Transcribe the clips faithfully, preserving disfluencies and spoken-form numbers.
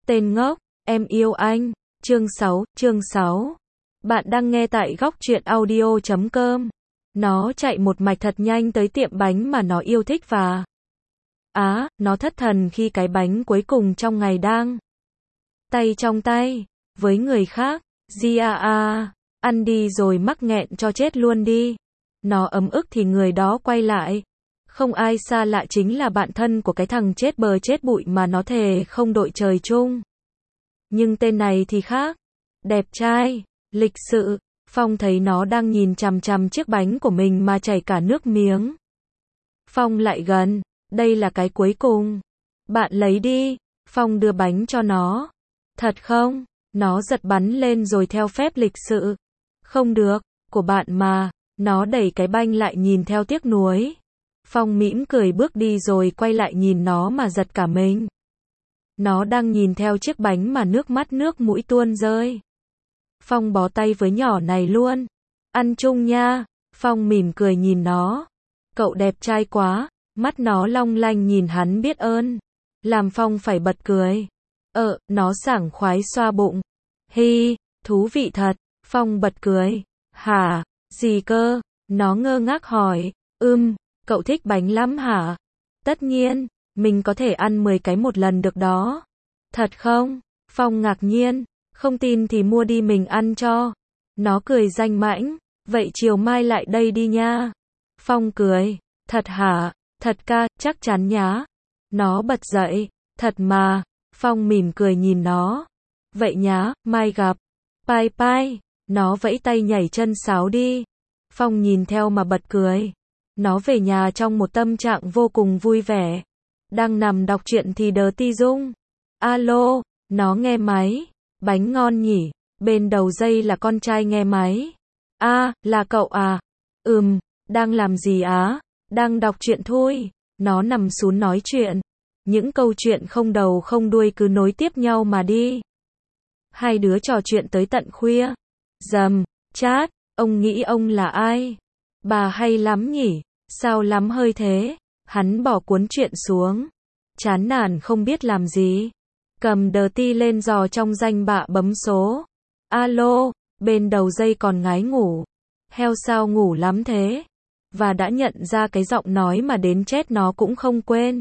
Tên ngốc, em yêu anh. Chương sáu, chương sáu. Bạn đang nghe tại góc truyện audio chấm com. Nó chạy một mạch thật nhanh tới tiệm bánh mà nó yêu thích và Á, à, nó thất thần khi cái bánh cuối cùng trong ngày đang tay trong tay với người khác. Gia a, ăn đi rồi mắc nghẹn cho chết luôn đi. Nó ấm ức thì người đó quay lại. Không ai xa lạ chính là bạn thân của cái thằng chết bờ chết bụi mà nó thề không đội trời chung. Nhưng tên này thì khác. Đẹp trai, lịch sự. Phong thấy nó đang nhìn chằm chằm chiếc bánh của mình mà chảy cả nước miếng. Phong lại gần. Đây là cái cuối cùng. Bạn lấy đi. Phong đưa bánh cho nó. Thật không? Nó giật bắn lên rồi theo phép lịch sự. Không được, của bạn mà. Nó đẩy cái banh lại nhìn theo tiếc nuối. Phong mỉm cười bước đi rồi quay lại nhìn nó mà giật cả mình. Nó đang nhìn theo chiếc bánh mà nước mắt nước mũi tuôn rơi. Phong bó tay với nhỏ này luôn. Ăn chung nha. Phong mỉm cười nhìn nó. Cậu đẹp trai quá. Mắt nó long lanh nhìn hắn biết ơn. Làm Phong phải bật cười. Ờ, nó sảng khoái xoa bụng. Hi, thú vị thật. Phong bật cười. Hả? Gì cơ? Nó ngơ ngác hỏi. Ừm, cậu thích bánh lắm hả? Tất nhiên, mình có thể ăn mười cái một lần được đó. Thật không? Phong ngạc nhiên. Không tin thì mua đi mình ăn cho. Nó cười danh mãnh. Vậy chiều mai lại đây đi nha. Phong cười. Thật hả? Thật ca, chắc chắn nhá. Nó bật dậy. Thật mà. Phong mỉm cười nhìn nó. Vậy nhá, mai gặp. Bye bye. Nó vẫy tay nhảy chân sáo đi. Phong nhìn theo mà bật cười. Nó về nhà trong một tâm trạng vô cùng vui vẻ. Đang nằm đọc truyện thì đờ ti rung. Alo, nó nghe máy. Bánh ngon nhỉ. Bên đầu dây là con trai nghe máy. A, à, là cậu à? Ừm, đang làm gì á? Đang đọc truyện thôi. Nó nằm xuống nói chuyện. Những câu chuyện không đầu không đuôi cứ nối tiếp nhau mà đi. Hai đứa trò chuyện tới tận khuya. Dầm, chát, ông nghĩ ông là ai? Bà hay lắm nhỉ? Sao lắm hơi thế? Hắn bỏ cuốn truyện xuống. Chán nản không biết làm gì. Cầm đờ ti lên dò trong danh bạ bấm số. Alo, bên đầu dây còn ngái ngủ. Heo sao ngủ lắm thế? Và đã nhận ra cái giọng nói mà đến chết nó cũng không quên.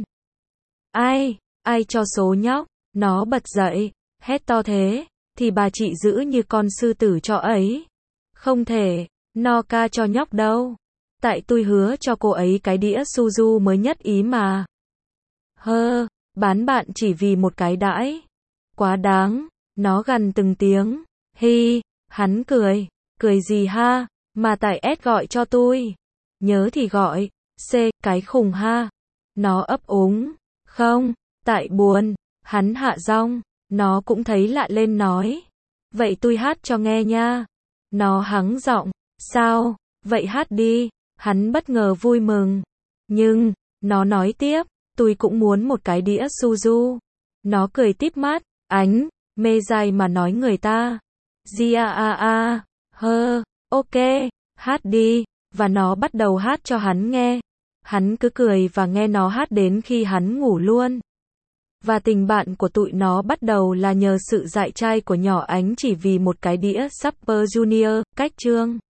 Ai? Ai cho số nhóc? Nó bật dậy. Hét to thế. Thì bà chị giữ như con sư tử cho ấy. Không thể. No ca cho nhóc đâu. Tại tôi hứa cho cô ấy cái đĩa Suzu mới nhất ý mà. Hơ. Bán bạn chỉ vì một cái đãi. Quá đáng. Nó gằn từng tiếng. Hi. Hắn cười. Cười gì ha. Mà tại S gọi cho tôi. Nhớ thì gọi. C. Cái khùng ha. Nó ấp úng. Không. Tại buồn. Hắn hạ giọng. Nó cũng thấy lạ lên nói. Vậy tôi hát cho nghe nha. Nó hắng giọng. Sao? Vậy hát đi. Hắn bất ngờ vui mừng. Nhưng, nó nói tiếp. Tôi cũng muốn một cái đĩa Suzu. Nó cười típ mắt. Ánh, mê dai mà nói người ta. Gia a a. Hơ. Ok. Hát đi. Và nó bắt đầu hát cho hắn nghe. Hắn cứ cười và nghe nó hát đến khi hắn ngủ luôn. Và tình bạn của tụi nó bắt đầu là nhờ sự dại trai của nhỏ Ánh chỉ vì một cái đĩa Super Junior, cách chương.